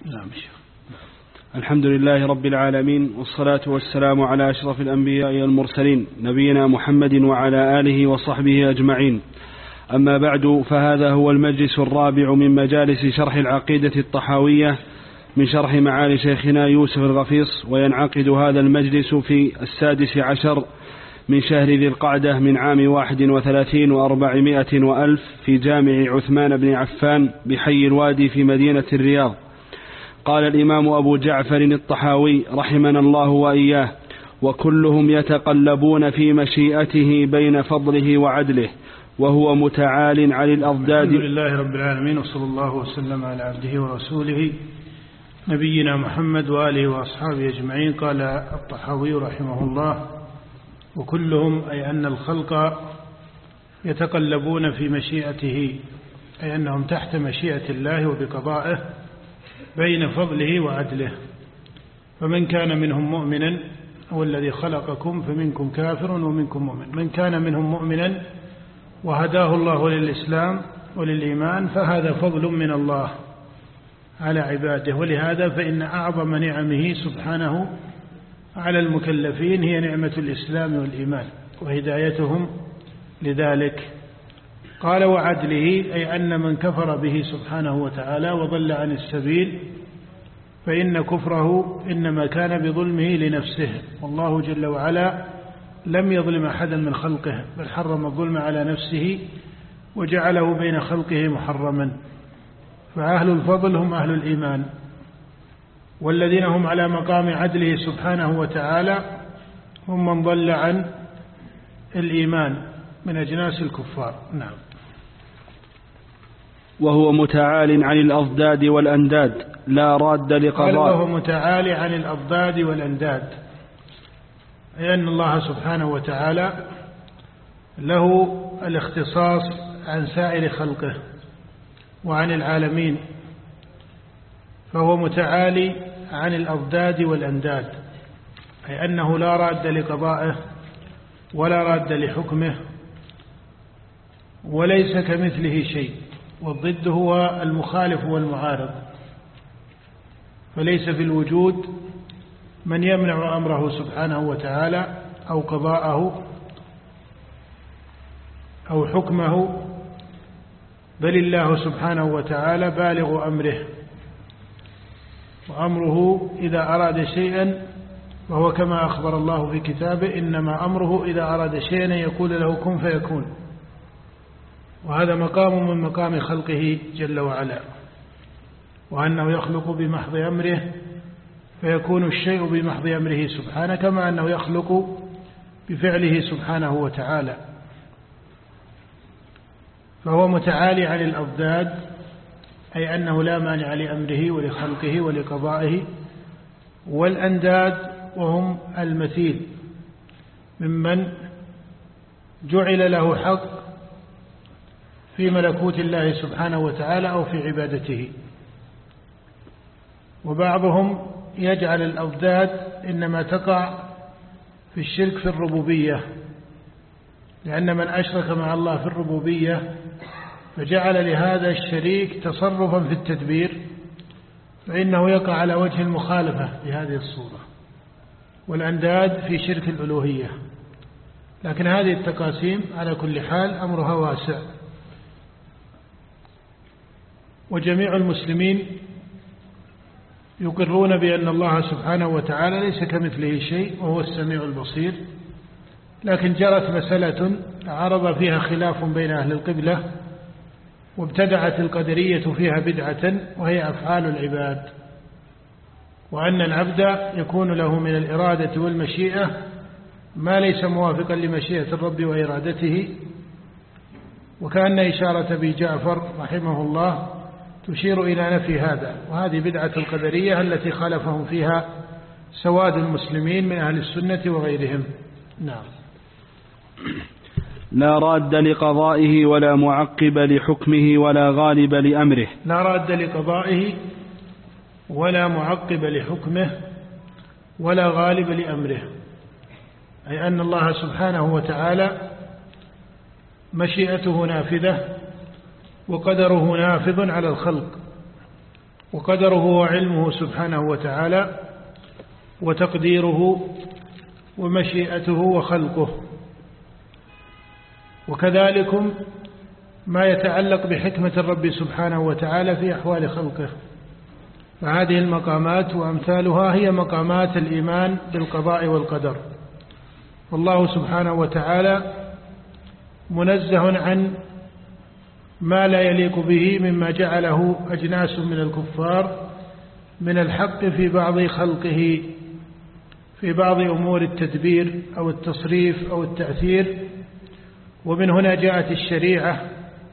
نعم. الحمد لله رب العالمين، والصلاة والسلام على أشرف الأنبياء والمرسلين نبينا محمد وعلى آله وصحبه أجمعين. أما بعد، فهذا هو المجلس الرابع من مجالس شرح العقيدة الطحاوية من شرح معالي شيخنا يوسف الغفيص، وينعقد هذا المجلس في 16 من شهر ذي القعدة من عام 31 و400 وألف في جامع عثمان بن عفان بحي الوادي في مدينة الرياض. قال الإمام أبو جعفر الطحاوي رحمنا الله وإياه: وكلهم يتقلبون في مشيئته بين فضله وعدله، وهو متعال عن الأضداد. الحمد لله رب العالمين، وصلى الله وسلم على عبده ورسوله نبينا محمد وآله وأصحابه أجمعين. قال الطحاوي رحمه الله: وكلهم، أي أن الخلق يتقلبون في مشيئته، أي أنهم تحت مشيئة الله وبقضائه بين فضله وعدله. فمن كان منهم مؤمنا، هو الذي خلقكم، فمنكم كافر ومنكم مؤمن. من كان منهم مؤمنا وهداه الله للإسلام وللإيمان فهذا فضل من الله على عباده. ولهذا فإن أعظم نعمه سبحانه على المكلفين هي نعمة الإسلام والإيمان وهدايتهم لذلك. قال: وعدله، أي أن من كفر به سبحانه وتعالى وضل عن السبيل فإن كفره إنما كان بظلمه لنفسه، والله جل وعلا لم يظلم أحدا من خلقه، بل حرم الظلم على نفسه وجعله بين خلقه محرما. فأهل الفضل هم أهل الإيمان، والذين هم على مقام عدله سبحانه وتعالى هم من ضل عن الإيمان من أجناس الكفار. نعم. وهو متعال عن الأضداد والأنداد لا راد لقضاء. وهو متعال عن الأضداد والأنداد، أي أن الله سبحانه وتعالى له الاختصاص عن سائر خلقه وعن العالمين، فهو متعالي عن الأضداد والأنداد، أي أنه لا راد لقضائه ولا راد لحكمه، وليس كمثله شيء، والضد هو المخالف والمعارض. فليس في الوجود من يمنع أمره سبحانه وتعالى أو قضاءه أو حكمه، بل الله سبحانه وتعالى بالغ أمره، وأمره إذا أراد شيئا وهو كما أخبر الله في كتابه: إنما أمره إذا أراد شيئا يقول له كن فيكون. وهذا مقام من مقام خلقه جل وعلا، وأنه يخلق بمحض أمره فيكون الشيء بمحض أمره سبحانه، كما أنه يخلق بفعله سبحانه وتعالى. فهو متعالي عن الأضداد، أي أنه لا مانع لأمره ولخلقه ولقضائه. والأنداد وهم المثيل، ممن جعل له حق في ملكوت الله سبحانه وتعالى أو في عبادته. وبعضهم يجعل الأضداد إنما تقع في الشرك في الربوبية، لأن من أشرك مع الله في الربوبية فجعل لهذا الشريك تصرفا في التدبير، فإنه يقع على وجه المخالفة بهذه الصورة. والأنداد في شرك الألوهية. لكن هذه التقاسيم على كل حال أمرها واسع، وجميع المسلمين يقرون بأن الله سبحانه وتعالى ليس كمثله شيء وهو السميع البصير. لكن جرت مسألة عرض فيها خلاف بين أهل القبلة، وابتدعت القدرية فيها بدعة، وهي أفعال العباد، وأن العبد يكون له من الإرادة والمشيئة ما ليس موافقا لمشيئة الرب وإرادته. وكأن إشارة أبي جعفر رحمه الله تشير إلى نفي هذا، وهذه بدعة القدرية التي خالفهم فيها سواد المسلمين من أهل السنة وغيرهم. نعم. لا راد لقضائه ولا معقب لحكمه ولا غالب لأمره. لا راد لقضائه ولا معقب لحكمه ولا غالب لأمره، أي أن الله سبحانه وتعالى مشيئته نافذة وقدره نافذ على الخلق، وقدره وعلمه سبحانه وتعالى، وتقديره ومشيئته وخلقه، وكذلك ما يتعلق بحكمة الرب سبحانه وتعالى في أحوال خلقه. فهذه المقامات وأمثالها هي مقامات الإيمان بالقضاء والقدر. والله سبحانه وتعالى منزه عن ما لا يليق به مما جعله أجناس من الكفار من الحق في بعض خلقه، في بعض أمور التدبير أو التصريف أو التأثير. ومن هنا جاءت الشريعة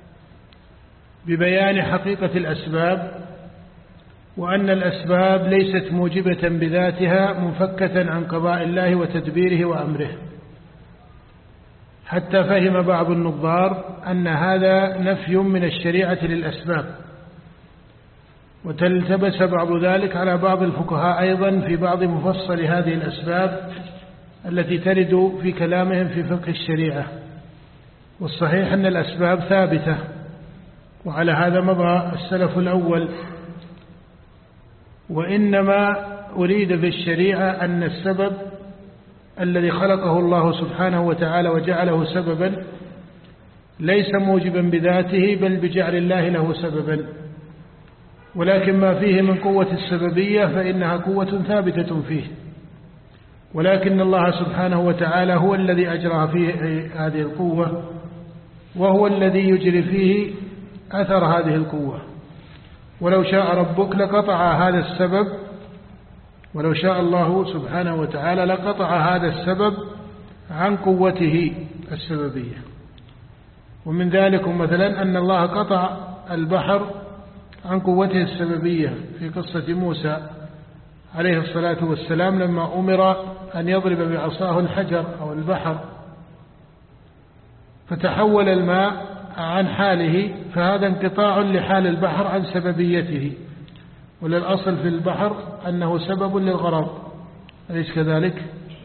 ببيان حقيقة الأسباب، وأن الأسباب ليست موجبة بذاتها منفكة عن قضاء الله وتدبيره وأمره، حتى فهم بعض النظار أن هذا نفي من الشريعة للأسباب، وتلتبس بعض ذلك على بعض الفقهاء أيضا في بعض مفصل هذه الأسباب التي ترد في كلامهم في فقه الشريعة. والصحيح أن الأسباب ثابتة، وعلى هذا مضى السلف الأول. وإنما أريد في الشريعة أن السبب الذي خلقه الله سبحانه وتعالى وجعله سببا ليس موجبا بذاته، بل بجعل الله له سببا، ولكن ما فيه من قوة السببية فإنها قوة ثابتة فيه، ولكن الله سبحانه وتعالى هو الذي أجرى فيه هذه القوة، وهو الذي يجري فيه أثر هذه القوة. ولو شاء ربك لقطع هذا السبب، ولو شاء الله سبحانه وتعالى لقطع هذا السبب عن قوته السببية. ومن ذلك مثلا أن الله قطع البحر عن قوته السببية في قصة موسى عليه الصلاة والسلام لما أمر أن يضرب بعصاه الحجر أو البحر، فتحول الماء عن حاله، فهذا انقطاع لحال البحر عن سببيته، وللأصل في البحر أنه سبب للغرق، أليس كذلك؟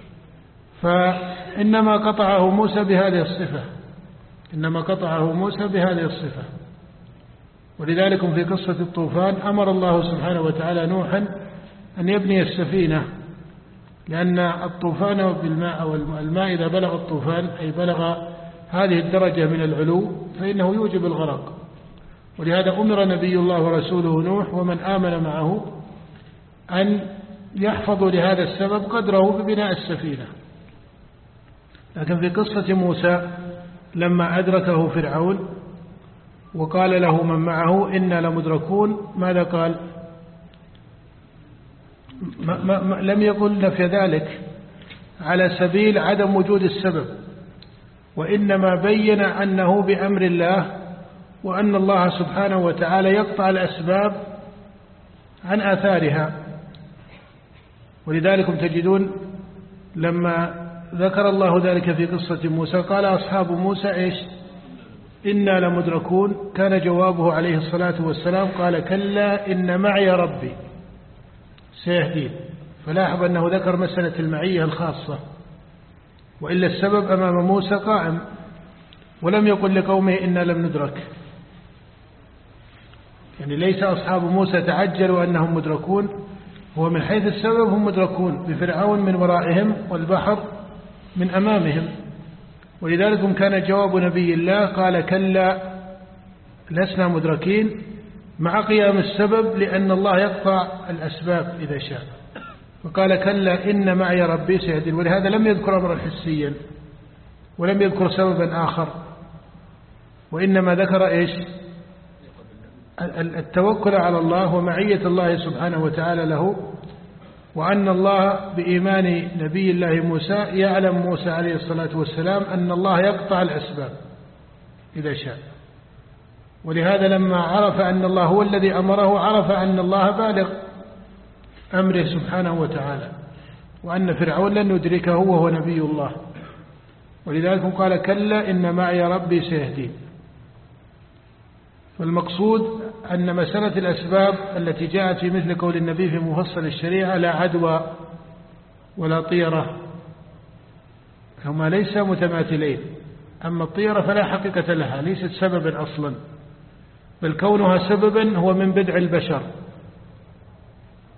فإنما قطعه موسى بهذه الصفة، إنما قطعه موسى بهذه الصفة. ولذلك في قصة الطوفان أمر الله سبحانه وتعالى نوحا أن يبني السفينة، لأن الطوفان بالماء أو الماء إذا بلغ الطوفان أي بلغ هذه الدرجة من العلو فإنه يوجب الغرق. ولهذا أمر نبي الله ورسوله نوح ومن آمن معه أن يحفظوا لهذا السبب قدره ببناء السفينة. لكن في قصة موسى لما أدركه فرعون وقال له من معه إنا لمدركون، ماذا قال؟ لم يقل نفي ذلك على سبيل عدم وجود السبب، وإنما بين أنه بأمر الله، وأن الله سبحانه وتعالى يقطع الأسباب عن آثارها. ولذلك تجدون لما ذكر الله ذلك في قصة موسى قال أصحاب موسى إيش؟ إنا لمدركون. كان جوابه عليه الصلاة والسلام قال كلا إن معي ربي سيهدين. فلاحظ أنه ذكر مسألة المعية الخاصة، وإلا السبب أمام موسى قائم، ولم يقل لقومه إنا لم ندرك. يعني ليس أصحاب موسى تعجلوا أنهم مدركون، هو من حيث السبب هم مدركون بفرعون من ورائهم والبحر من أمامهم. ولذلك كان جواب نبي الله قال كلا لسنا مدركين مع قيام السبب، لأن الله يقطع الأسباب إذا شاء. وقال كلا إن معي ربي سيهدين. ولهذا لم يذكر أمرا حسيا ولم يذكر سببا آخر، وإنما ذكر إيش؟ التوكل على الله ومعية الله سبحانه وتعالى له، وأن الله بإيمان نبي الله موسى يعلم موسى عليه الصلاة والسلام أن الله يقطع الأسباب إذا شاء. ولهذا لما عرف أن الله هو الذي أمره عرف أن الله بالغ أمره سبحانه وتعالى، وأن فرعون لن يدركه وهو نبي الله. ولذلك قال كلا إن معي ربي سيهدين. فالمقصود أن مسألة الأسباب التي جاءت في مثل قول النبي في مفصل الشريعة لا عدوى ولا طيرة، هما ليس متماثلين. أما الطيرة فلا حقيقة لها، ليست سببا أصلا، بل كونها سببا هو من بدع البشر،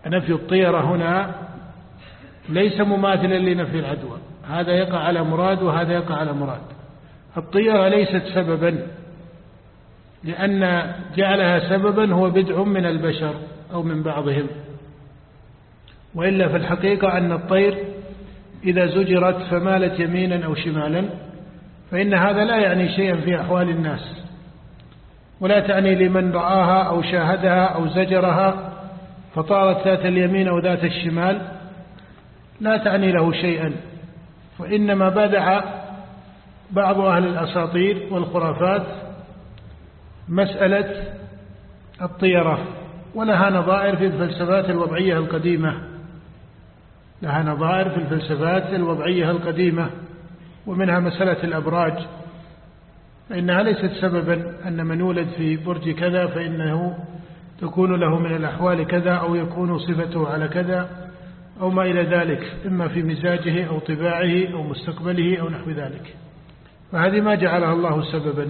نفي الطيرة هنا ليس مماثلا لنفي العدوى، هذا يقع على مراد وهذا يقع على مراد. الطيرة ليست سببا، لأن جعلها سببا هو بدع من البشر أو من بعضهم، وإلا في الحقيقة أن الطير إذا زجرت فمالت يمينا أو شمالا فإن هذا لا يعني شيئا في أحوال الناس، ولا تعني لمن رآها أو شاهدها أو زجرها فطارت ذات اليمين أو ذات الشمال، لا تعني له شيئا. وإنما بدع بعض أهل الأساطير والخرافات مسألة الطيرة، ولها نظائر في الفلسفات الوضعية القديمة، لها نظائر في الفلسفات الوضعية القديمة، ومنها مسألة الأبراج، فإنها ليست سببا أن من يولد في برج كذا فإنه تكون له من الأحوال كذا أو يكون صفته على كذا أو ما إلى ذلك، إما في مزاجه أو طباعه أو مستقبله أو نحو ذلك. فهذه ما جعلها الله سببا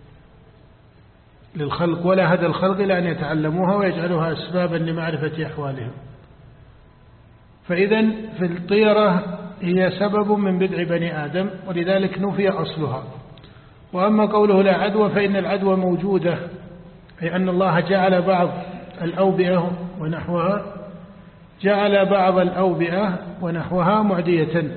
للخلق، ولا هدى الخلق إلى أن يتعلموها ويجعلها أسبابا لمعرفة أحوالهم. فإذا في الطيرة هي سبب من بدع بني آدم، ولذلك نفي أصلها. وأما قوله لا عدوى فإن العدوى موجودة، أي أن الله جعل بعض الأوبئة ونحوها جعل بعض الأوبئة ونحوها معدية.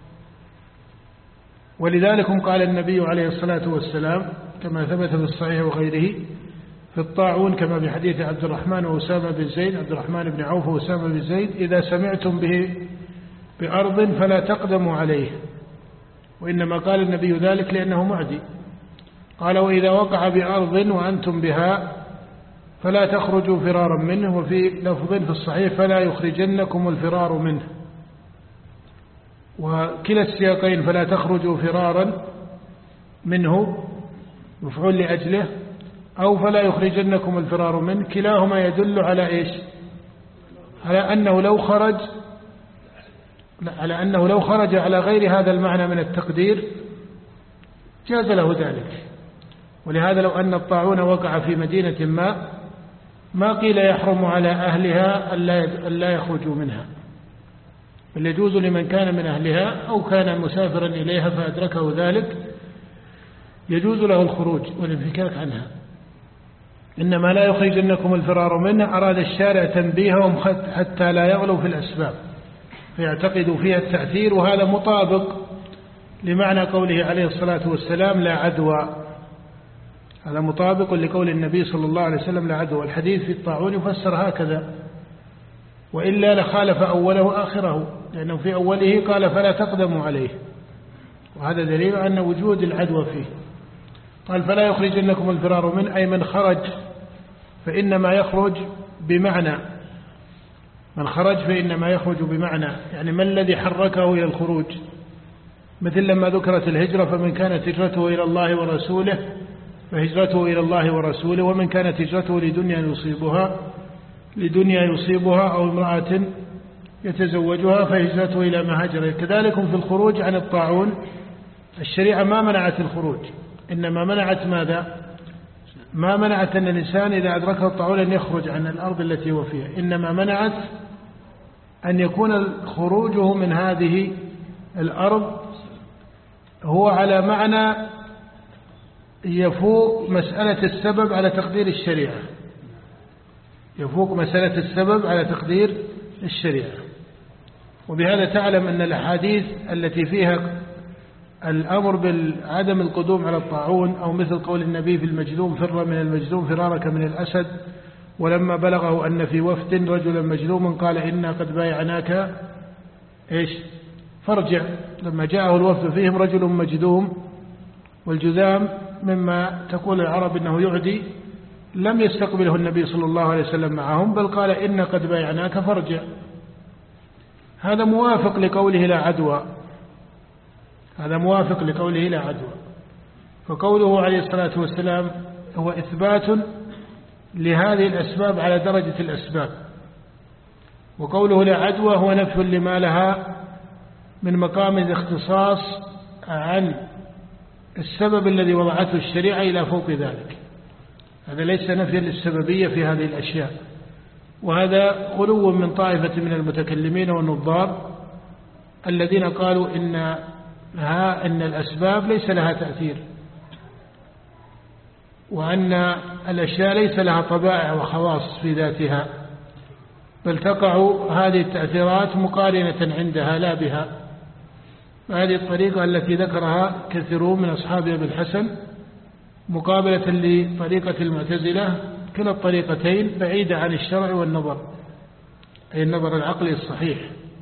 ولذلك قال النبي عليه الصلاة والسلام كما ثبت في الصحيح وغيره في الطاعون كما بحديث عبد الرحمن وأسامة بن زيد، عبد الرحمن بن عوف وأسامة بن زيد: إذا سمعتم به بأرض فلا تقدموا عليه. وإنما قال النبي ذلك لأنه معدي. قال: وإذا وقع بأرض وأنتم بها فلا تخرجوا فرارا منه. وفي لفظ في الصحيح: فلا يخرجنكم الفرار منه. وكلا السياقين فلا تخرجوا فرارا منه مفعول لأجله، أو فلا يخرجنكم الفرار منه، كلاهما يدل على إيش؟ على أنه لو خرج على غير هذا المعنى من التقدير جاز له ذلك. ولهذا لو أن الطاعون وقع في مدينة ما قيل يحرم على أهلها ألا يخرجوا منها، بل يجوز لمن كان من أهلها أو كان مسافرا إليها فأدركه ذلك يجوز له الخروج والانفكاك عنها. إنما لا يخرجنكم الفرار منه أراد الشارع تنبيههم حتى لا يغلوا في الأسباب فيعتقدوا فيها التأثير، وهذا مطابق لمعنى قوله عليه الصلاة والسلام: لا عدوى. هذا مطابق لقول النبي صلى الله عليه وسلم: لا عدوى. الحديث في الطاعون يفسر هكذا، وإلا لخالف أوله آخره، لأنه في أوله قال: فلا تقدموا عليه، وهذا دليل أن وجود العدوى فيه. قال: فلا يخرجنكم الفرار منه، أي من خرج فإنما يخرج بمعنى، من خرج فإنما يخرج بمعنى، يعني ما الذي حركه إلى الخروج؟ مثل لما ذكرت الهجرة: فمن كانت هجرته إلى الله ورسوله فهجرته إلى الله ورسوله، ومن كانت هجرته لدنيا يصيبها أو امرأة يتزوجها فهجرته إلى ما هاجر. كذلك في الخروج عن الطاعون الشريعة ما منعت الخروج، إنما منعت ماذا؟ ما منعت أن الإنسان إذا أدركه الطاعون أن يخرج عن الأرض التي هو فيها، إنما منعت أن يكون خروجه من هذه الأرض هو على معنى يفوق مسألة السبب على تقدير الشريعة، يفوق مسألة السبب على تقدير الشريعة. وبهذا تعلم أن الأحاديث التي فيها الأمر بعدم القدوم على الطاعون، أو مثل قول النبي في المجذوم: فر من المجذوم فرارك من الأسد، ولما بلغه أن في وفد رجلا مجذوما قال: إنا قد بايعناك إيش؟ فارجع. لما جاءه الوفد فيهم رجل مجذوم، والجذام مما تقول العرب إنه يعدي، لم يستقبله النبي صلى الله عليه وسلم معهم، بل قال: إنا قد بايعناك فارجع. هذا موافق لقوله لا عدوى، هذا موافق لقوله لا عدوى. فقوله عليه الصلاة والسلام هو إثبات لهذه الأسباب على درجة الأسباب، وقوله لا عدوى هو نفي لما لها من مقام الاختصاص عن السبب الذي وضعته الشريعة إلى فوق ذلك. هذا ليس نفيا للسببية في هذه الأشياء، وهذا غلو من طائفة من المتكلمين والنظار الذين قالوا إن الأسباب ليس لها تأثير، وأن الأشياء ليس لها طبائع وخواص في ذاتها، بل تقع هذه التأثيرات مقارنة عندها لا بها. هذه الطريقة التي ذكرها كثيرون من أصحاب أبي الحسن مقابلة لطريقة المعتزلة، كلا الطريقتين بعيدة عن الشرع والنظر، أي النظر العقلي الصحيح.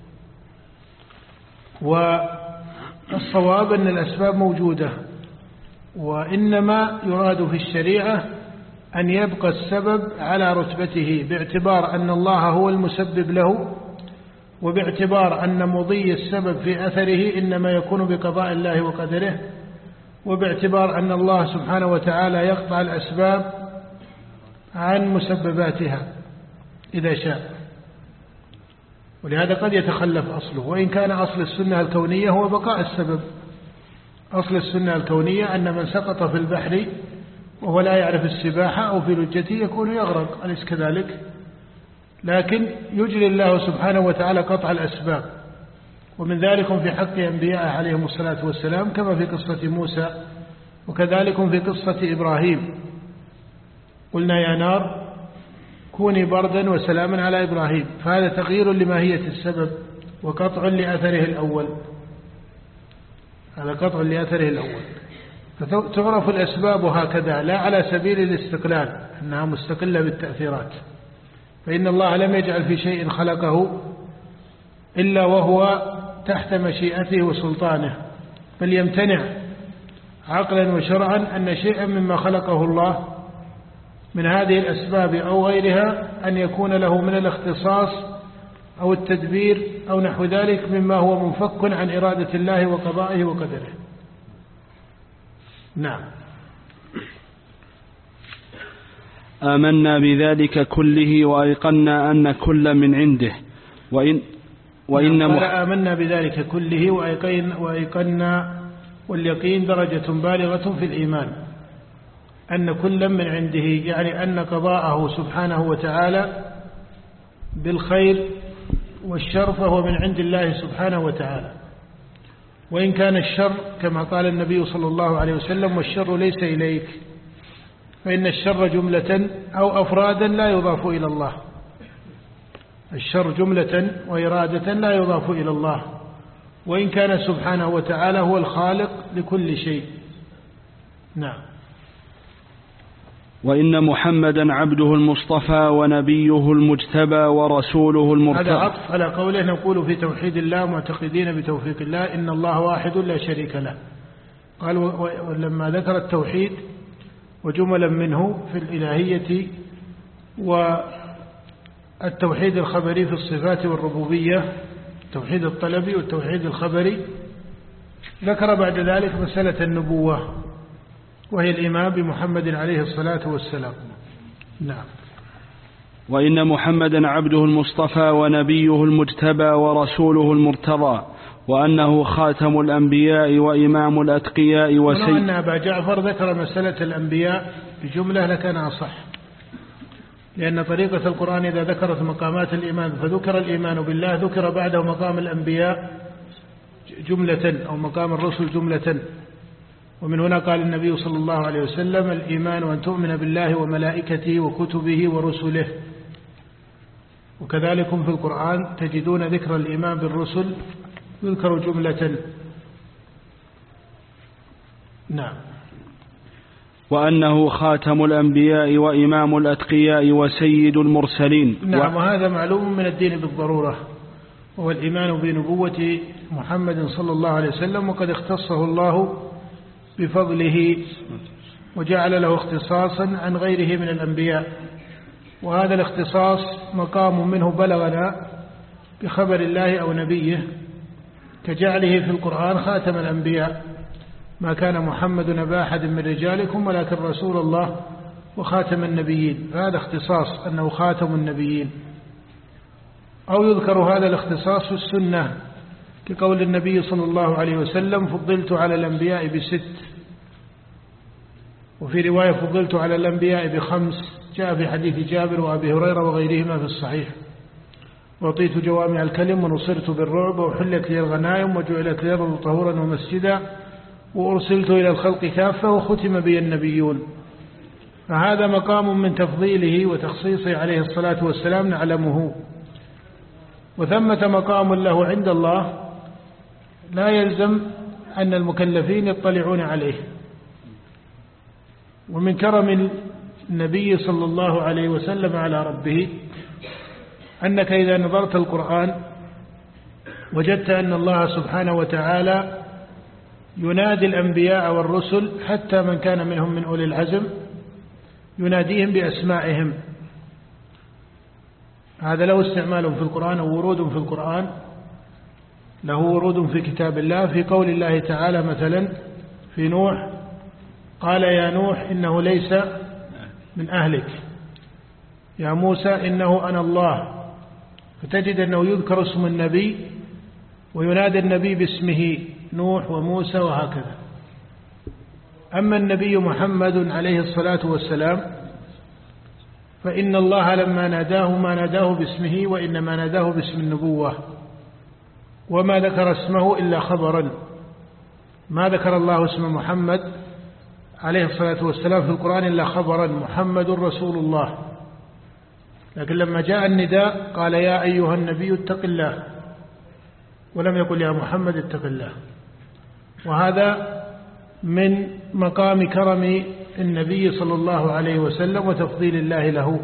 والصواب أن الأسباب موجودة، وإنما يراد في الشريعة أن يبقى السبب على رتبته، باعتبار أن الله هو المسبب له، وباعتبار أن مضي السبب في أثره إنما يكون بقضاء الله وقدره، وباعتبار أن الله سبحانه وتعالى يقطع الأسباب عن مسبباتها إذا شاء. ولهذا قد يتخلف أصله، وإن كان أصل السنة الكونية هو بقاء السبب. أصل السنة الكونية أن من سقط في البحر وهو لا يعرف السباحة أو في لجته يكون يغرق، أليس كذلك؟ لكن يجري الله سبحانه وتعالى قطع الأسباب، ومن ذلك في حق أنبياء عليهم الصلاة والسلام كما في قصة موسى، وكذلك في قصة إبراهيم. قلنا يا نار كوني بردا وسلاما على إبراهيم، فهذا تغيير لماهية السبب وقطع لأثره الأول، هذا قطع لأثره الأول. فتعرف الأسباب هكذا لا على سبيل الاستقلال أنها مستقلة بالتأثيرات، فإن الله لم يجعل في شيء خلقه إلا وهو تحت مشيئته وسلطانه، بل يمتنع عقلا وشرعا أن شيئا مما خلقه الله من هذه الأسباب أو غيرها أن يكون له من الاختصاص أو التدبير أو نحو ذلك مما هو منفك عن إرادة الله وقضائه وقدره. نعم. آمنا بذلك كله وأيقنا أن كل من عنده آمنا بذلك كله وأيقنا، واليقين درجة بالغة في الإيمان، أن كل من عنده، يعني أن قضاءه سبحانه وتعالى بالخير والشر فهو من عند الله سبحانه وتعالى، وإن كان الشر كما قال النبي صلى الله عليه وسلم والشر ليس إليك، فإن الشر جملة أو أفرادا لا يضاف إلى الله، الشر جملة وإرادة لا يضاف إلى الله، وإن كان سبحانه وتعالى هو الخالق لكل شيء. نعم. وإن محمدا عبده المصطفى ونبيه المجتبى ورسوله المرتضى. هذا عطف على قوله نقول في توحيد الله معتقدين بتوفيق الله إن الله واحد لا شريك له. قال ولما ذكر التوحيد وجملا منه في الإلهية والتوحيد الخبري في الصفات والربوبية، التوحيد الطلبي والتوحيد الخبري، ذكر بعد ذلك مسألة النبوة وهي الإيمان بمحمد عليه الصلاة والسلام. نعم. وإن محمدا عبده المصطفى ونبيه المجتبى ورسوله المرتضى، وأنه خاتم الأنبياء وإمام الأتقياء ولو أن أبا جعفر ذكر مسألة الأنبياء بجملة لكان أصح، لأن طريقة القرآن إذا ذكرت مقامات الإيمان فذكر الإيمان بالله ذكر بعده مقام الأنبياء جملة أو مقام الرسل جملة. ومن هنا قال النبي صلى الله عليه وسلم الإيمان أن تؤمن بالله وملائكته وكتبه ورسله. وكذلك في القرآن تجدون ذكر الإيمان بالرسل يذكر جملة. نعم. وأنه خاتم الأنبياء وإمام الأتقياء وسيد المرسلين. نعم. وهذا معلوم من الدين بالضرورة، وهو الإيمان بنبوة محمد صلى الله عليه وسلم، وقد اختصه الله بفضله وجعل له اختصاصا عن غيره من الأنبياء، وهذا الاختصاص مقام منه بلغنا بخبر الله أو نبيه، كجعله في القرآن خاتم الأنبياء، ما كان محمد أبا أحد من رجالكم ولكن رسول الله وخاتم النبيين، فهذا اختصاص أنه خاتم النبيين. أو يذكر هذا الاختصاص في السنة كقول النبي صلى الله عليه وسلم فضلت على الأنبياء ب6، وفي رواية فضلت على الأنبياء ب5 جاء في حديث جابر وأبي هريرة وغيرهما في الصحيح: أعطيت جوامع الكلم ونصرت بالرعب وحلت لي الغنائم وجعلت لي الأرض طهورا ومسجدا وأرسلت إلى الخلق كافة وختم بي النبيون. فهذا مقام من تفضيله وتخصيصه عليه الصلاة والسلام نعلمه. وثمة مقام له عند الله لا يلزم أن المكلفين يطلعون عليه. ومن كرم النبي صلى الله عليه وسلم على ربه أنك إذا نظرت القرآن وجدت أن الله سبحانه وتعالى ينادي الأنبياء والرسل حتى من كان منهم من أولي العزم يناديهم بأسمائهم. هذا له استعمال في القرآن أو ورود في القرآن، له ورود في كتاب الله، في قول الله تعالى مثلا في نوح: قال يا نوح إنه ليس من أهلك، يا موسى إنه أنا الله. فتجد أنه يذكر اسم النبي وينادى النبي باسمه نوح وموسى وهكذا. أما النبي محمد عليه الصلاة والسلام فإن الله لما ناداه ما ناداه باسمه وإنما ناداه باسم النبوة، وما ذكر اسمه إلا خبرا. ما ذكر الله اسم محمد عليه الصلاة والسلام في القرآن إلا خبرا: محمد رسول الله. لكن لما جاء النداء قال يا أيها النبي اتق الله، ولم يقل يا محمد اتق الله. وهذا من مقام كرم النبي صلى الله عليه وسلم وتفضيل الله له.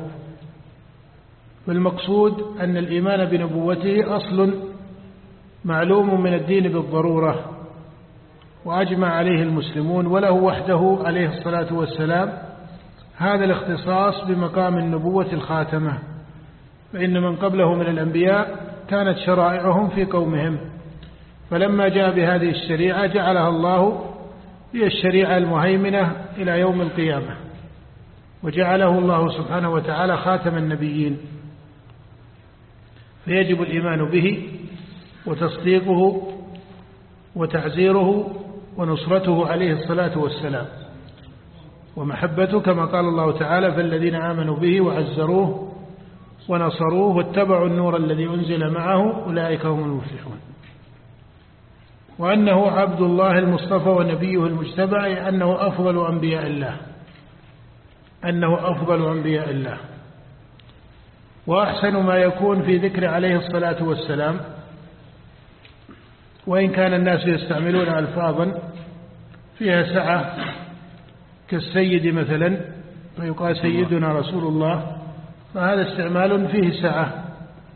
والمقصود أن الإيمان بنبوته أصل معلوم من الدين بالضرورة، وأجمع عليه المسلمون، وله وحده عليه الصلاة والسلام هذا الاختصاص بمقام النبوة الخاتمة. فإن من قبله من الأنبياء كانت شرائعهم في قومهم، فلما جاء بهذه الشريعة جعلها الله هي الشريعة المهيمنة إلى يوم القيامة، وجعله الله سبحانه وتعالى خاتم النبيين. فيجب الإيمان به وتصديقه وتعزيره ونصرته عليه الصلاة والسلام ومحبته، كما قال الله تعالى: فالذين آمنوا به وعزروه ونصروه واتبعوا النور الذي أنزل معه أولئك هم المفلحون. وأنه عبد الله المصطفى ونبيه المجتبى، أي أنه أفضل أنبياء الله، أنه أفضل أنبياء الله. وأحسن ما يكون في ذكر عليه الصلاة والسلام، وإن كان الناس يستعملون ألفاظا فيها سعة كالسيد مثلا، فيقال سيدنا رسول الله، فهذا استعمال فيه سعة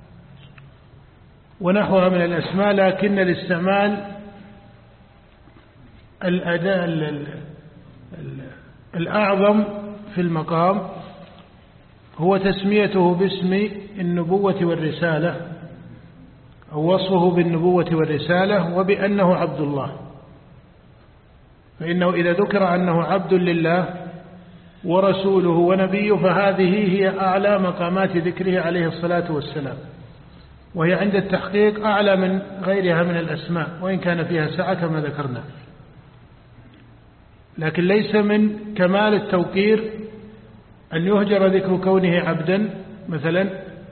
ونحوها من الأسماء. لكن الاستعمال الأداء الأعظم في المقام هو تسميته باسم النبوة والرسالة، أو وصفه بالنبوة والرسالة، وبأنه عبد الله. فإنه إذا ذكر أنه عبد لله ورسوله ونبيه فهذه هي أعلى مقامات ذكره عليه الصلاة والسلام، وهي عند التحقيق أعلى من غيرها من الأسماء، وإن كان فيها سعة كما ذكرنا. لكن ليس من كمال التوقير أن يهجر ذكر كونه عبدا مثلا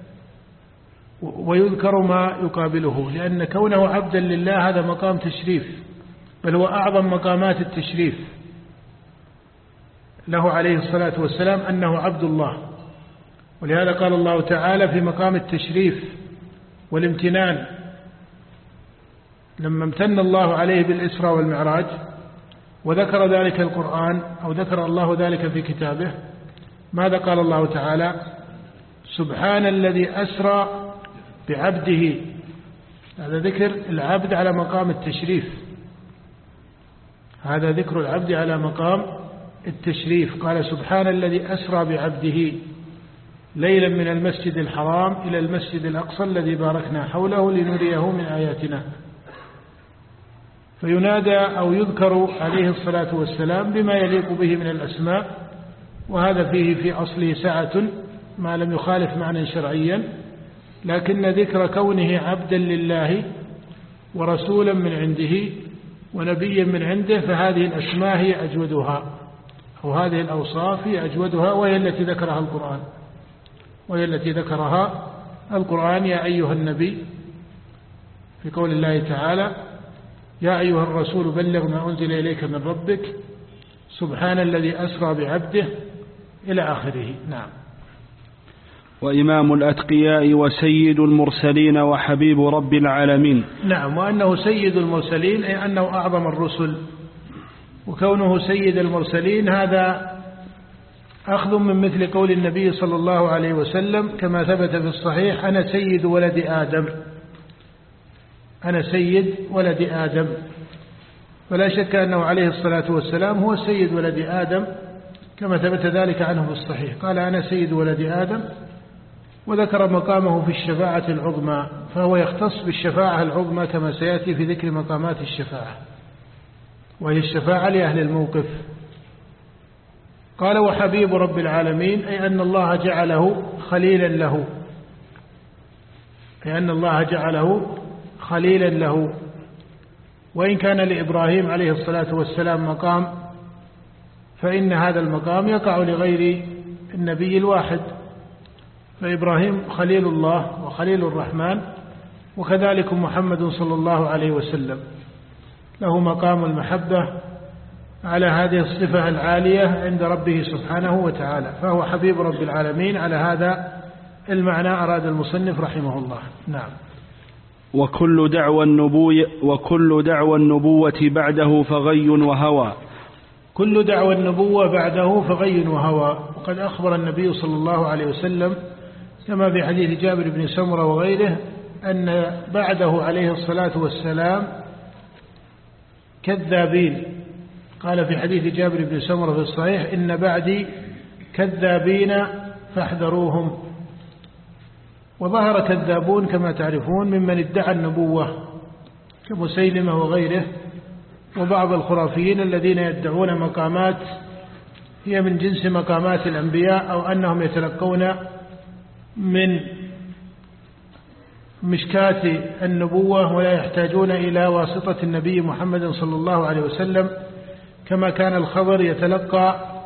ويذكر ما يقابله، لأن كونه عبدا لله هذا مقام تشريف، بل هو أعظم مقامات التشريف له عليه الصلاة والسلام أنه عبد الله. ولهذا قال الله تعالى في مقام التشريف والامتنان لما امتن الله عليه بالإسراء والمعراج وذكر ذلك القرآن أو ذكر الله ذلك في كتابه، ماذا قال الله تعالى؟ سبحان الذي أسرى بعبده. هذا ذكر العبد على مقام التشريف، هذا ذكر العبد على مقام التشريف. قال سبحان الذي أسرى بعبده ليلا من المسجد الحرام إلى المسجد الأقصى الذي باركنا حوله لنريه من آياتنا. فينادى أو يذكر عليه الصلاة والسلام بما يليق به من الأسماء، وهذا فيه في أصله سعة ما لم يخالف معنى شرعيا. لكن ذكر كونه عبدا لله ورسولا من عنده ونبيا من عنده فهذه الأسماء هي أجودها أو هذه الأوصاف هي أجودها، وهي التي ذكرها القرآن. يا أيها النبي في قول الله تعالى: يا أيها الرسول بلغ ما أنزل إليك من ربك سبحان الذي أسرى بعبده إلى آخره. نعم. وإمام الأتقياء وسيد المرسلين وحبيب رب العالمين. نعم، وأنه سيد المرسلين أي أنه أعظم الرسل، وكونه سيد المرسلين هذا أخذ من مثل قول النبي صلى الله عليه وسلم كما ثبت في الصحيح: أنا سيد ولد آدم، أنا سيد ولد آدم. فلا شك أنه عليه الصلاة والسلام هو سيد ولد آدم كما ثبت ذلك عنه في الصحيح، قال: أنا سيد ولد آدم، وذكر مقامه في الشفاعة العظمى، فهو يختص بالشفاعة العظمى كما سيأتي في ذكر مقامات الشفاعة، وهي الشفاعة لأهل الموقف. قال: وحبيب رب العالمين، أي أن الله جعله خليلا له، أي أن الله جعله خليلا له. وإن كان لإبراهيم عليه الصلاة والسلام مقام، فإن هذا المقام يقع لغير النبي الواحد، فإبراهيم خليل الله وخليل الرحمن، وكذلك محمد صلى الله عليه وسلم له مقام المحبة على هذه الصفة العالية عند ربه سبحانه وتعالى، فهو حبيب رب العالمين. على هذا المعنى أراد المصنف رحمه الله. نعم. وكل دعوى النبوة بعده فغي وهوى. كل دعوى النبوة بعده فغي وهوى. وقد أخبر النبي صلى الله عليه وسلم كما في حديث جابر بن سمرة وغيره أن بعده عليه الصلاة والسلام كذابين. قال في حديث جابر بن سمرة في الصحيح: إن بعدي كذابين فاحذروهم. وظهر كذابون كما تعرفون ممن ادعى النبوة كمسيلمة وغيره، وبعض الخرافيين الذين يدعون مقامات هي من جنس مقامات الأنبياء، أو أنهم يتلقون من مشكاة النبوة ولا يحتاجون إلى واسطة النبي محمد صلى الله عليه وسلم، كما كان الخضر يتلقى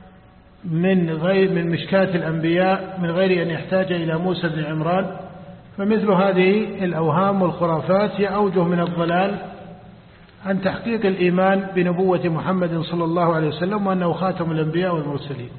من مشكاة الأنبياء من غير أن يحتاج إلى موسى بن عمران. فمثل هذه الأوهام والخرافات هي أوجه من الضلال عن تحقيق الإيمان بنبوة محمد صلى الله عليه وسلم وأنه خاتم الأنبياء والمرسلين.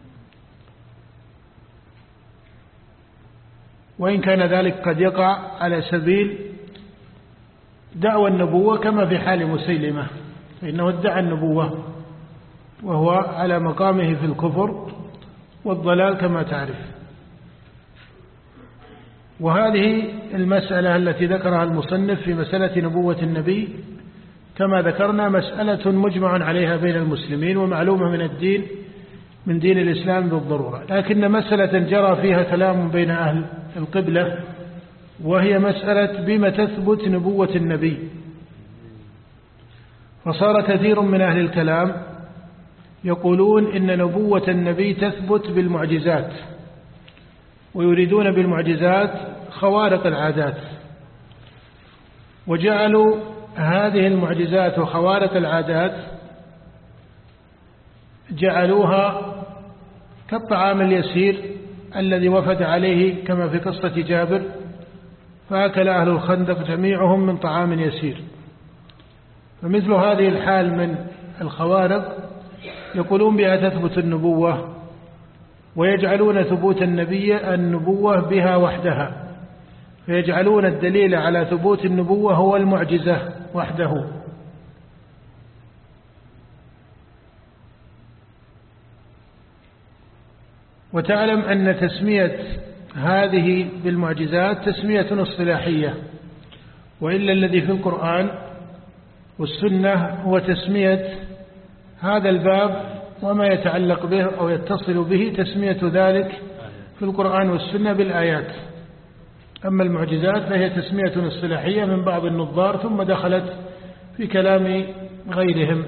وإن كان ذلك قد يقع على سبيل دعوى النبوة كما في حال مسيلمة، فإنه ادعى النبوة وهو على مقامه في الكفر والضلال كما تعرف. وهذه المسألة التي ذكرها المصنف في مسألة نبوة النبي كما ذكرنا مسألة مجمع عليها بين المسلمين ومعلومة من الدين من دين الإسلام بالضرورة، لكن مسألة جرى فيها كلام بين أهل القبلة، وهي مسألة بما تثبت نبوة النبي. فصار كثير من أهل الكلام يقولون إن نبوة النبي تثبت بالمعجزات، ويريدون بالمعجزات خوارق العادات، وجعلوا هذه المعجزات وخوارق العادات جعلوها كالطعام اليسير الذي وفد عليه كما في قصة جابر: فأكل أهل الخندق جميعهم من طعام يسير. فمثل هذه الحال من الخوارق يقولون بها تثبت النبوة، ويجعلون ثبوت النبوة بها وحدها، فيجعلون الدليل على ثبوت النبوة هو المعجزة وحده. وتعلم أن تسمية هذه بالمعجزات تسمية اصطلاحية، وإلا الذي في القرآن والسنة هو تسمية هذا الباب وما يتعلق به أو يتصل به، تسمية ذلك في القرآن والسنة بالآيات. أما المعجزات فهي تسمية اصطلاحية من بعض النظار ثم دخلت في كلام غيرهم.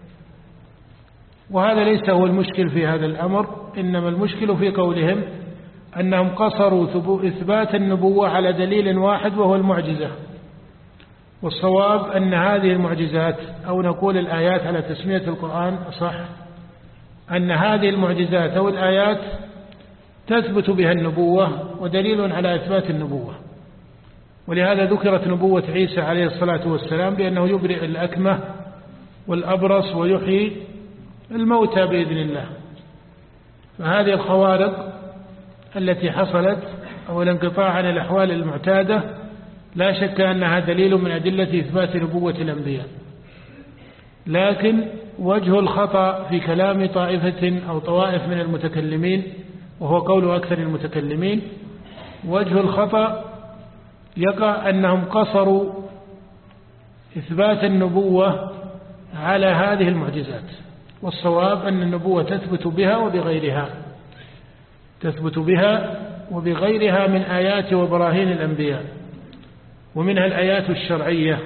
وهذا ليس هو المشكل في هذا الأمر، إنما المشكل في قولهم أنهم قصروا إثبات النبوة على دليل واحد وهو المعجزة. والصواب أن هذه المعجزات أو نقول الآيات على تسمية القرآن صح، أن هذه المعجزات أو الآيات تثبت بها النبوة ودليل على إثبات النبوة. ولهذا ذكرت نبوة عيسى عليه الصلاة والسلام بأنه يبرئ الأكمة والأبرص ويحيي الموتى بإذن الله. فهذه الخوارق التي حصلت أو الانقطاع عن الأحوال المعتادة لا شك أنها دليل من أدلة إثبات نبوة الأنبياء. لكن وجه الخطأ في كلام طائفة أو طوائف من المتكلمين، وهو قول أكثر المتكلمين، وجه الخطأ يقع أنهم قصروا إثبات النبوة على هذه المعجزات، والصواب أن النبوة تثبت بها وبغيرها، تثبت بها وبغيرها من آيات وبراهين الأنبياء، ومنها الآيات الشرعية،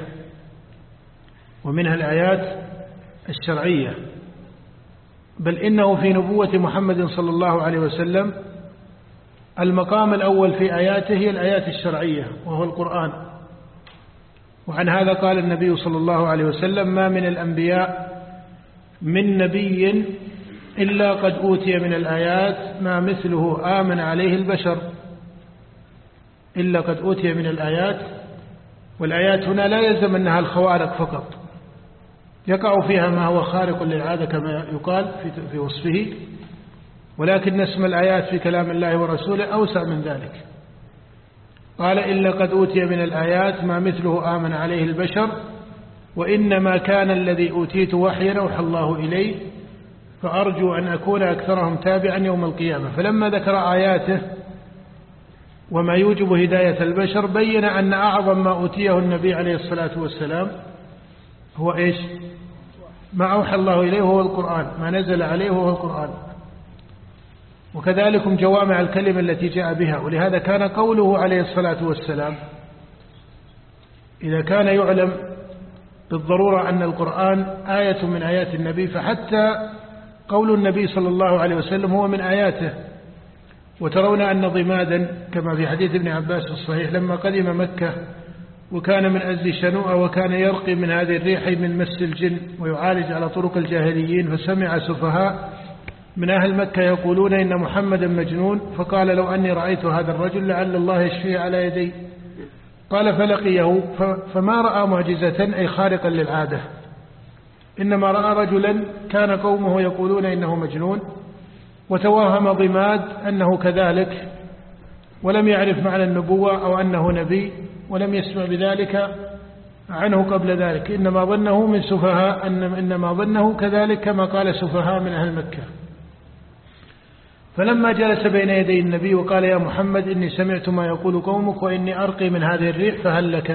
بل إنه في نبوة محمد صلى الله عليه وسلم المقام الأول في آياته هي الآيات الشرعية وهو القرآن. وعن هذا قال النبي صلى الله عليه وسلم: ما من الأنبياء من نبي إلا قد أوتي من الآيات ما مثله آمن عليه البشر. إلا قد أوتي من الآيات، والآيات هنا لا يلزم أنها الخوارق فقط، يقع فيها ما هو خارق للعادة كما يقال في وصفه، ولكن اسم الآيات في كلام الله ورسوله أوسع من ذلك. قال: إلا قد أوتي من الآيات ما مثله آمن عليه البشر، وإنما كان الذي أوتيت وحيا أوحى الله إلي، فأرجو أن أكون أكثرهم تابعا يوم القيامة. فلما ذكر آياته وما يوجب هداية البشر بين أن أعظم ما أوتيه النبي عليه الصلاة والسلام هو إيش؟ ما أوحى الله إليه وهو القرآن، ما نزل عليه وهو القرآن، وكذلك جوامع الكلمة التي جاء بها. ولهذا كان قوله عليه الصلاة والسلام إذا كان يعلم بالضرورة أن القرآن آية من آيات النبي، فحتى قول النبي صلى الله عليه وسلم هو من آياته. وترون أن ضمادا كما في حديث ابن عباس في الصحيح لما قدم مكة وكان من أزل شنوءة وكان يرقي من هذه الريح من مس الجن ويعالج على طرق الجاهليين، فسمع سفهاء من أهل مكة يقولون إن محمدا مجنون، فقال: لو أني رأيت هذا الرجل لعل الله يشفيه على يدي. قال: فلقيه فما رأى معجزة أي خارقا للعادة، إنما رأى رجلا كان قومه يقولون إنه مجنون، وتوهم ضماد أنه كذلك، ولم يعرف معنى النبوة أو أنه نبي، ولم يسمع بذلك عنه قبل ذلك، إنما ظنه من سفهاء، إنما ظنه كذلك كما قال سفهاء من أهل مكة. فلما جلس بين يدي النبي وقال: يا محمد إني سمعت ما يقول قومك وإني أرقي من هذه الريح فهل لك؟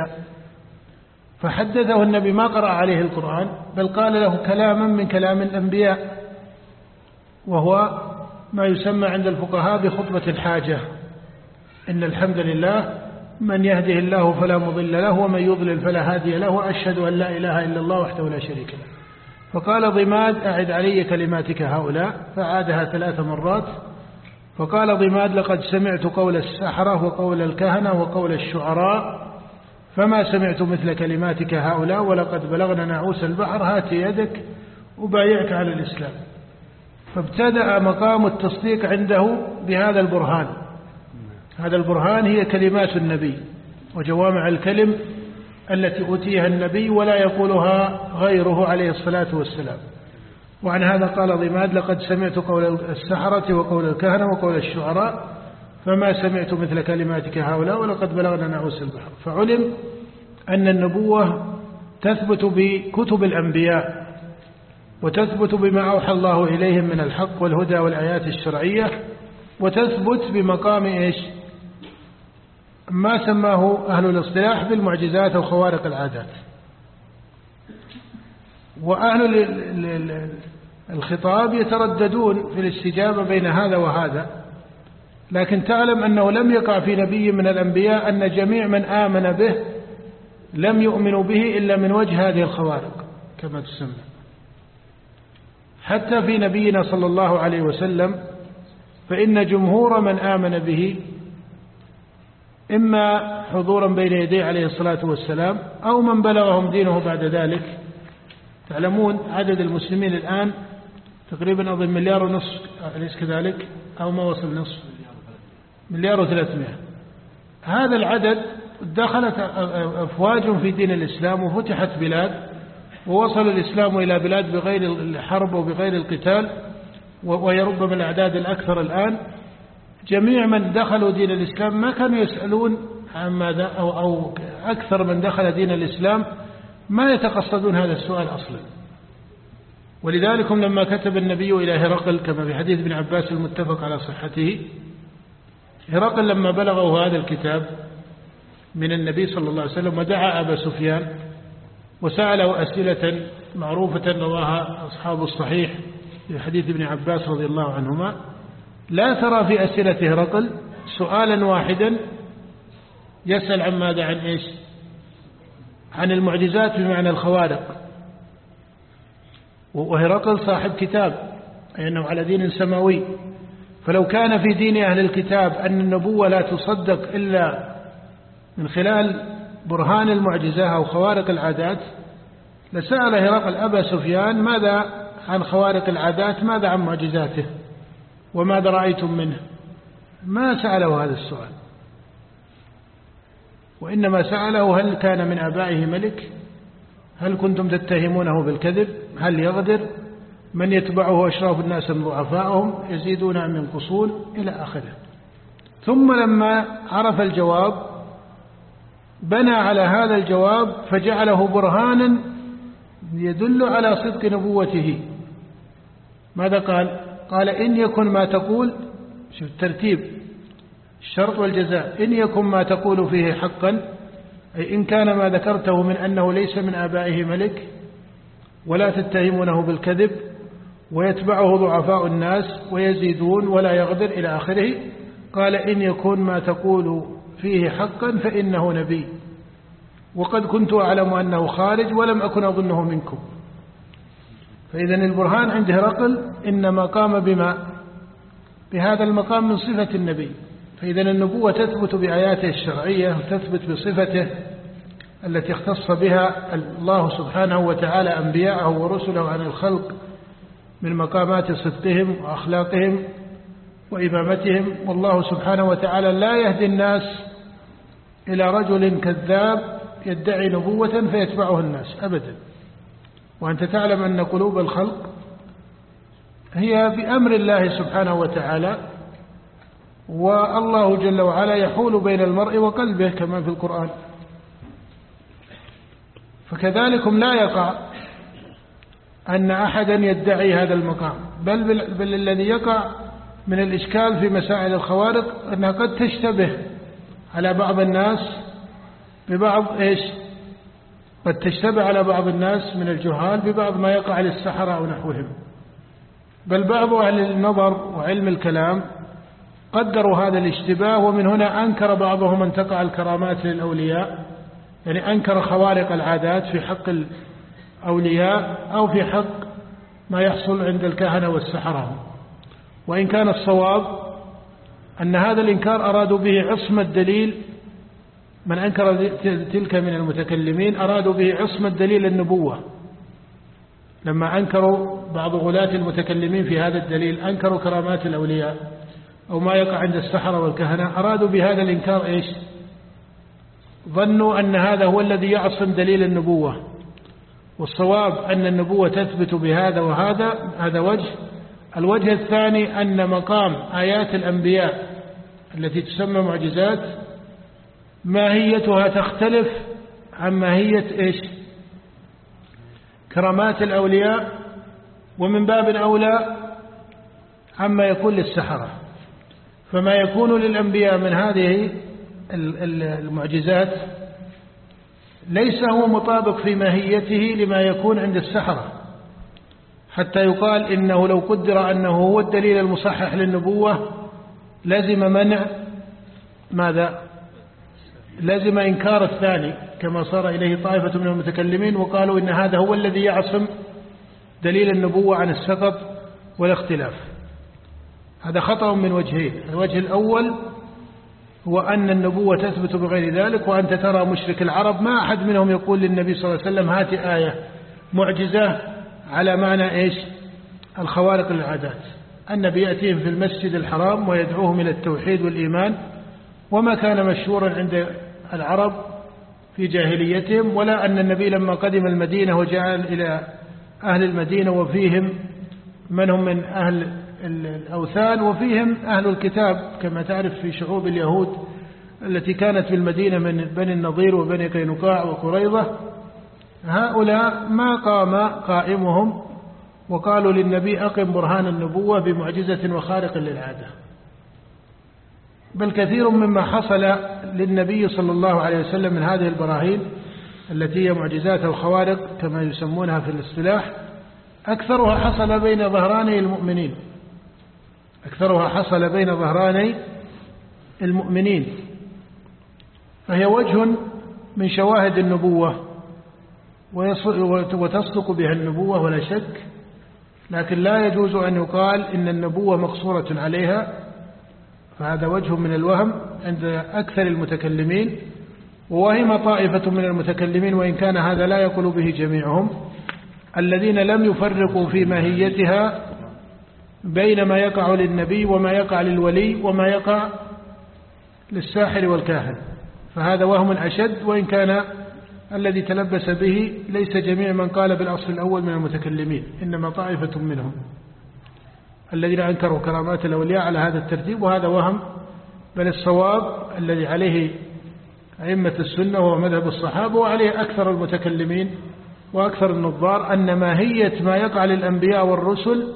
فحدثه النبي ما قرأ عليه القرآن، بل قال له كلاما من كلام الأنبياء، وهو ما يسمى عند الفقهاء بخطبة الحاجة: إن الحمد لله من يهده الله فلا مضل له ومن يضلل فلا هادي له وأشهد أن لا إله إلا الله وحده لا شريك له. فقال ضماد: أعد علي كلماتك هؤلاء، فعادها 3 مرات. فقال ضماد: لقد سمعت قول السحرة وقول الكهنة وقول الشعراء، فما سمعت مثل كلماتك هؤلاء، ولقد بلغنا نعوس البحر، هات يدك أبايعك على الإسلام. فابتدأ مقام التصديق عنده بهذا البرهان. هذا البرهان هي كلمات النبي وجوامع الكلم التي أوتيها النبي ولا يقولها غيره عليه الصلاة والسلام. وعن هذا قال ضماد: لقد سمعت قول السحرة وقول الكهنة وقول الشعراء، فما سمعت مثل كلماتك هؤلاء، ولقد بلغنا نعوس البحر. فعلم أن النبوة تثبت بكتب الأنبياء، وتثبت بما أوحى الله إليهم من الحق والهدى والآيات الشرعية، وتثبت بمقام إيش؟ ما سماه أهل الاصطلاح بالمعجزات أو خوارق العادات. وأهل الخطاب يترددون في الاستجابة بين هذا وهذا، لكن تعلم أنه لم يقع في نبي من الأنبياء أن جميع من آمن به لم يؤمنوا به إلا من وجه هذه الخوارق كما تسمى. حتى في نبينا صلى الله عليه وسلم فإن جمهور من آمن به إما حضورا بين يديه عليه الصلاة والسلام أو من بلغهم دينه بعد ذلك. تعلمون عدد المسلمين الآن تقريبا أظن 1.5 مليار، أليس كذلك؟ أو ما وصل نصف، 1.3 مليار. هذا العدد دخلت أفواج في دين الإسلام وفتحت بلاد، ووصل الإسلام إلى بلاد بغير الحرب وبغير القتال، وهي ربما الأعداد الأكثر الآن. جميع من دخلوا دين الإسلام ما كانوا يسألون عن ماذا، أو أكثر من دخل دين الإسلام ما يتقصدون هذا السؤال أصلا. ولذلك لما كتب النبي إلى هرقل كما في حديث ابن عباس المتفق على صحته، هرقل لما بلغه هذا الكتاب من النبي صلى الله عليه وسلم ودعا أبا سفيان وسأله أسئلة معروفة رواها أصحاب الصحيح في حديث ابن عباس رضي الله عنهما، لا ترى في أسئلة هرقل سؤالا واحدا يسأل عن ماذا، عن إيش؟ عن المعجزات بمعنى الخوارق. وهرقل صاحب كتاب، أي أنه على دين سماوي، فلو كان في دين أهل الكتاب أن النبوة لا تصدق إلا من خلال برهان المعجزة أو خوارق العادات، لسأل هرقل أبا سفيان ماذا عن خوارق العادات، ماذا عن معجزاته، وماذا رأيتم منه؟ ما سأله هذا السؤال، وإنما سأله هل كان من آبائه ملك، هل كنتم تتهمونه بالكذب، هل يغدر، من يتبعه أشراف الناس من ضعفائهم، يزيدون أم ينقصون، إلى آخره. ثم لما عرف الجواب بنى على هذا الجواب فجعله برهانا يدل على صدق نبوته. ماذا قال؟ قال إن يكن ما تقول، شوف الترتيب، الشرط والجزاء، إن يكن ما تقول فيه حقا، أي إن كان ما ذكرته من أنه ليس من آبائه ملك ولا تتهمونه بالكذب ويتبعه ضعفاء الناس ويزيدون ولا يغدر إلى آخره، قال إن يكن ما تقول فيه حقا فإنه نبي، وقد كنت أعلم أنه خارج ولم أكن أظنه منكم. فإذا البرهان عند هرقل إنما قام بهذا المقام من صفة النبي. فإذا النبوة تثبت بآياته الشرعية وتثبت بصفته التي اختص بها الله سبحانه وتعالى أنبياءه ورسله عن الخلق من مقامات صدقهم وأخلاقهم وإمامتهم. والله سبحانه وتعالى لا يهدي الناس إلى رجل كذاب يدعي نبوة فيتبعه الناس أبدا. وأنت تعلم أن قلوب الخلق هي بأمر الله سبحانه وتعالى، والله جل وعلا يحول بين المرء وقلبه كما في القرآن. فكذلكم لا يقع أن أحدا يدعي هذا المقام، بل الذي يقع من الإشكال في مسائل الخوارق أنها قد تشتبه على بعض الناس ببعض إيش؟ قد تشتبه على بعض الناس من الجهال ببعض ما يقع للسحرة أو نحوهم، بل بعض أهل النظر وعلم الكلام قدروا هذا الاشتباه، ومن هنا أنكر بعضهم أن تقع الكرامات للأولياء، يعني أنكر خوارق العادات في حق الأولياء أو في حق ما يحصل عند الكهنة والسحرة. وإن كان الصواب أن هذا الإنكار أرادوا به عصمة دليل، من أنكر تلك من المتكلمين أرادوا به عصمة دليل النبوة. لما أنكروا بعض غلاة المتكلمين في هذا الدليل أنكروا كرامات الأولياء أو ما يقع عند السحرة والكهنة، أرادوا بهذا الإنكار إيش؟ ظنوا أن هذا هو الذي يعصم دليل النبوة. والصواب أن النبوة تثبت بهذا وهذا، هذا وجه. الوجه الثاني أن مقام آيات الأنبياء التي تسمى معجزات ماهيتها تختلف عن ماهية إيش؟ كرامات الأولياء، ومن باب أولى عما يكون للسحرة. فما يكون للأنبياء من هذه المعجزات ليس هو مطابق في ماهيته لما يكون عند السحرة، حتى يقال إنه لو قدر أنه هو الدليل المصحح للنبوة لازم منع ماذا؟ لازم إنكار الثاني، كما صار إليه طائفة من المتكلمين وقالوا إن هذا هو الذي يعصم دليل النبوة عن السقط والاختلاف. هذا خطأ من وجهين. الوجه الأول هو أن النبوة تثبت بغير ذلك، وأنت ترى مشرك العرب ما أحد منهم يقول للنبي صلى الله عليه وسلم هات آية معجزة على معنى إيش؟ الخوارق للعادات. النبي يأتيهم في المسجد الحرام ويدعوهم إلى التوحيد والإيمان، وما كان مشهورا عند العرب في جاهليتهم، ولا أن النبي لما قدم المدينة وجاء إلى أهل المدينة وفيهم من هم من أهل الأوثان وفيهم أهل الكتاب كما تعرف في شعوب اليهود التي كانت في المدينة من بني النضير وبني قينقاع وقريظة، هؤلاء ما قام قائمهم وقالوا للنبي أقم برهان النبوة بمعجزة وخارق للعادة. بل كثير مما حصل للنبي صلى الله عليه وسلم من هذه البراهين التي هي معجزات أو خوارق كما يسمونها في الاصطلاح، أكثرها حصل بين ظهراني المؤمنين، أكثرها حصل بين ظهراني المؤمنين، فهي وجه من شواهد النبوة وتصدق بها النبوة ولا شك، لكن لا يجوز أن يقال إن النبوة مقصورة عليها، فهذا وجه من الوهم عند أكثر المتكلمين، ووهم طائفة من المتكلمين وإن كان هذا لا يقول به جميعهم، الذين لم يفرقوا في ماهيتها بين ما يقع للنبي وما يقع للولي وما يقع للساحر والكاهن، فهذا وهم أشد، وإن كان الذي تلبس به ليس جميع من قال بالأصل الأول من المتكلمين، إنما طائفة منهم الذين أنكروا كرامات الأولياء على هذا الترتيب، وهذا وهم. بل الصواب الذي عليه أئمة السنة وهو مذهب الصحابة وعليه أكثر المتكلمين وأكثر النظار أن ماهية ما يقع للأنبياء والرسل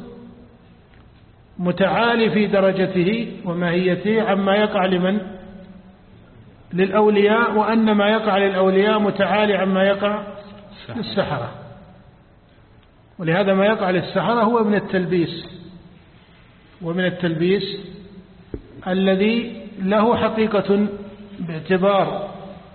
متعالي في درجته وماهيته عما يقع لمن؟ للأولياء، وأن ما يقع للأولياء متعالي عما يقع للسحرة، ولهذا ما يقع للسحرة هو من التلبيس، ومن التلبيس الذي له حقيقة باعتبار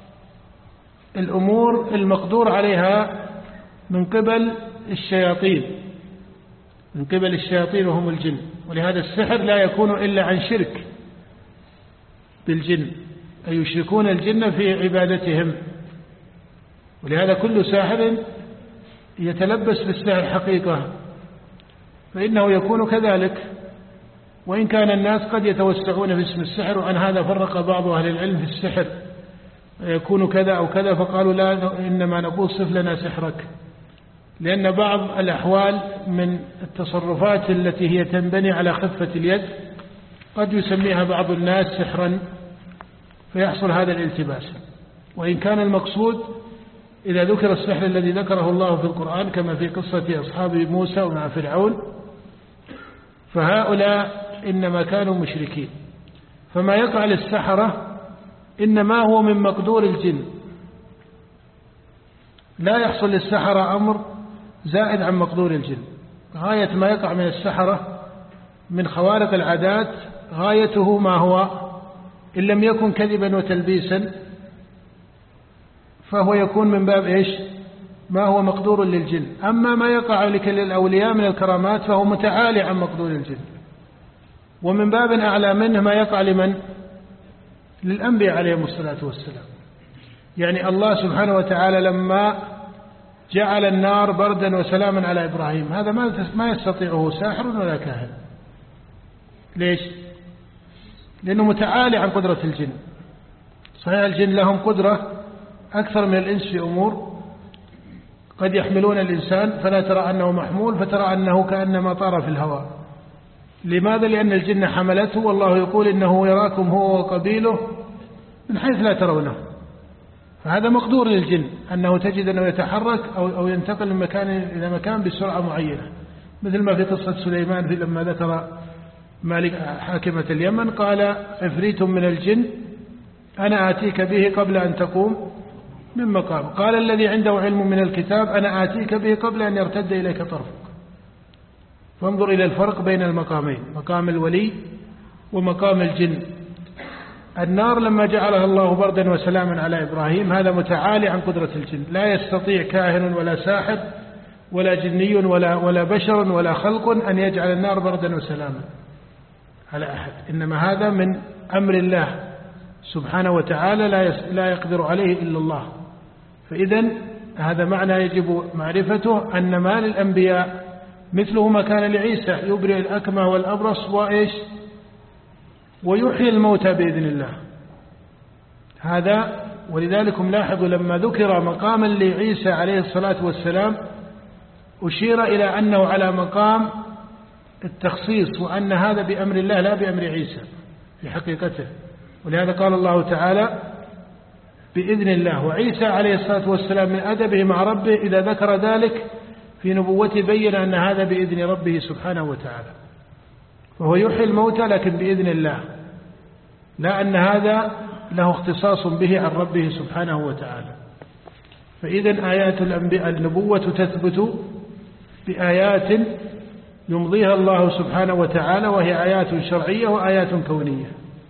الأمور المقدور عليها من قبل الشياطين، من قبل الشياطين وهم الجن، ولهذا السحر لا يكون إلا عن شرك بالجن، أي يشركون الجن في عبادتهم، ولهذا كل ساحر يتلبس بالسحر حقيقة فإنه يكون كذلك، وإن كان الناس قد يتوسعون في اسم السحر، وعن هذا فرق بعض أهل العلم في السحر، يكون كذا أو كذا، فقالوا لا إنما نقول صف لنا سحرك، لأن بعض الأحوال من التصرفات التي هي تنبني على خفة اليد قد يسميها بعض الناس سحرا فيحصل هذا الالتباس، وإن كان المقصود إذا ذكر السحر الذي ذكره الله في القرآن كما في قصة أصحاب موسى ومع فرعون، فهؤلاء إنما كانوا مشركين، فما يقع للسحرة إنما هو من مقدور الجن، لا يحصل للسحرة أمر زائد عن مقدور الجن. غاية ما يقع من السحرة من خوارق العادات غايته ما هو، إن لم يكن كذبا وتلبيسا فهو يكون من باب إيش؟ ما هو مقدور للجن. أما ما يقع للأولياء من الكرامات فهو متعالي عن مقدور الجن، ومن باب أعلى منه ما يقع لمن؟ للأنبياء عليهم الصلاة والسلام. يعني الله سبحانه وتعالى لما جعل النار بردا وسلاما على إبراهيم، هذا ما يستطيعه ساحر ولا كاهن. ليش؟ لأنه متعالي عن قدرة الجن. صحيح الجن لهم قدرة أكثر من الإنس في أمور، قد يحملون الإنسان فلا ترى أنه محمول فترى أنه كأنما طار في الهواء. لماذا؟ لأن الجن حملته، والله يقول إنه يراكم هو وقبيله من حيث لا ترونه. فهذا مقدور للجن أنه تجد أنه يتحرك أو ينتقل من مكان إلى مكان بسرعة معينة، مثل ما في قصة سليمان لما ذكر مالك حاكمة اليمن قال عفريت من الجن أنا آتيك به قبل أن تقوم من مقام، قال الذي عنده علم من الكتاب أنا آتيك به قبل أن يرتد إليك طرفك. فانظر إلى الفرق بين المقامين، مقام الولي ومقام الجن. النار لما جعلها الله بردا وسلاما على إبراهيم هذا متعالي عن قدرة الجن، لا يستطيع كاهن ولا ساحر ولا جني ولا بشر ولا خلق أن يجعل النار بردا وسلاما على أحد، إنما هذا من أمر الله سبحانه وتعالى لا يقدر عليه إلا الله. فإذن هذا معنى يجب معرفته أن ما للأنبياء مثله ما كان لعيسى يبرئ الأكمه والأبرص ويحيي الموتى بإذن الله. هذا ولذلك لاحظوا لما ذكر مقاما لعيسى عليه الصلاة والسلام أشير إلى أنه على مقام التخصيص، وأن هذا بأمر الله لا بأمر عيسى في حقيقته. ولهذا قال الله تعالى بإذن الله. وعيسى عليه الصلاة والسلام من أدبه مع ربه إذا ذكر ذلك في نبوته بين أن هذا بإذن ربه سبحانه وتعالى، فهو يحيي الموتى لكن بإذن الله، لا أن هذا له اختصاص به عن ربه سبحانه وتعالى. فإذا آيات النبوة تثبت بآيات يمضيها الله سبحانه وتعالى، وهي آيات شرعية وآيات كونية.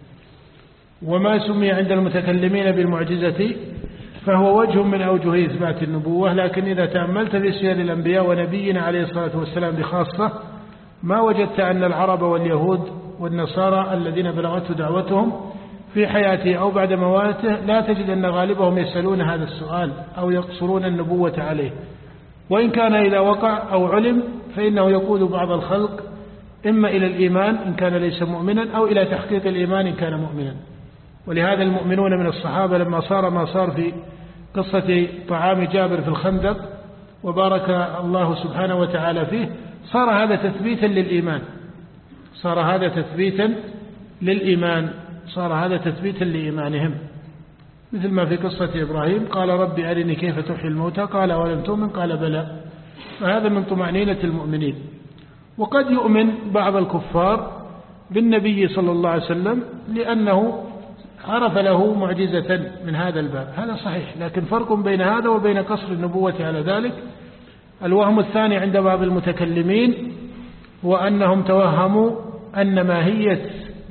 وما سمي عند المتكلمين بالمعجزة فهو وجه من أوجه إثبات النبوة، لكن إذا تأملت في سير الأنبياء ونبينا عليه الصلاة والسلام بخاصة ما وجدت أن العرب واليهود والنصارى الذين بلغته دعوتهم في حياته أو بعد مواته لا تجد أن غالبهم يسألون هذا السؤال أو يقصرون النبوة عليه، وإن كان إذا وقع أو علم فإنه يقود بعض الخلق إما إلى الإيمان إن كان ليس مؤمنا أو إلى تحقيق الإيمان إن كان مؤمنا. ولهذا المؤمنون من الصحابة لما صار ما صار في قصة طعام جابر في الخندق وبارك الله سبحانه وتعالى فيه، صار هذا تثبيتا للإيمان، صار هذا تثبيتا للإيمان، صار هذا تثبيتا لإيمانهم، مثل ما في قصة إبراهيم قال رب أرني كيف تحيي الموتى قال ولم تؤمن قال بلى. فهذا من طمأنينة المؤمنين. وقد يؤمن بعض الكفار بالنبي صلى الله عليه وسلم لأنه عرف له معجزة من هذا الباب، هذا صحيح، لكن فرق بين هذا وبين قصر النبوة على ذلك. الوهم الثاني عند بعض المتكلمين هو أنهم توهموا أن ماهية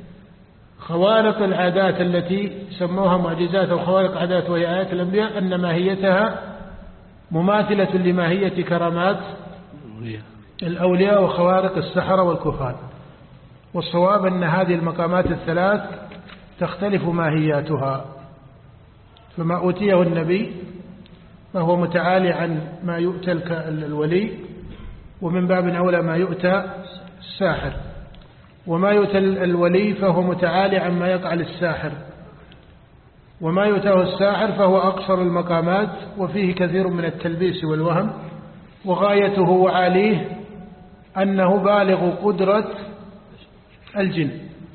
خوارق العادات التي سموها معجزات أو خوارق عادات وهي آيات الأنبياء أن ماهيتها مماثلة لماهية كرامات الأولياء وخوارق السحرة والكهان. والصواب أن هذه المقامات الثلاث تختلف ماهياتها، فما أوتيه النبي فهو متعالي عن ما يؤتى الولي، ومن باب أولى ما يؤتى الساحر، وما يؤتى الولي فهو متعالي عن ما يقع للساحر، وما يؤتاه الساحر فهو أقصر المقامات وفيه كثير من التلبيس والوهم، وغايته وعاليه أنه بالغ قدرة الجن،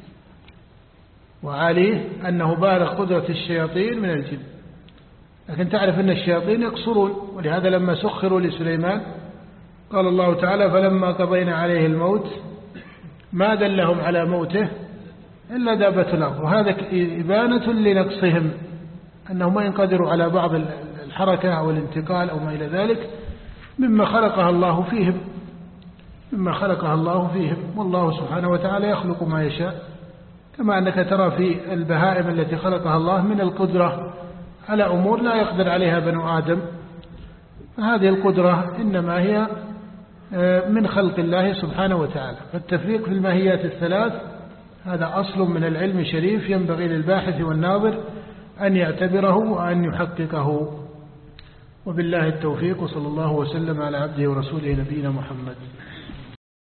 وعليه أنه بالغ قدرة الشياطين من الجن. لكن تعرف أن الشياطين يقصرون، ولهذا لما سخروا لسليمان قال الله تعالى فلما قضينا عليه الموت ما دلهم على موته إلا دابة الأرض. وهذا إبانة لنقصهم، أنهم ما ينقدروا على بعض الحركة أو الانتقال أو ما إلى ذلك مما خلقها الله فيهم، مما خلقها الله فيهم. والله سبحانه وتعالى يخلق ما يشاء، كما أنك ترى في البهائم التي خلقها الله من القدرة على أمور لا يقدر عليها بنو آدم، فهذه القدرة إنما هي من خلق الله سبحانه وتعالى. فالتفريق في الماهيات الثلاث هذا أصل من العلم شريف ينبغي للباحث والناظر أن يعتبره وأن يحققه. وبالله التوفيق، وصلى الله وسلم على عبده ورسوله نبينا محمد.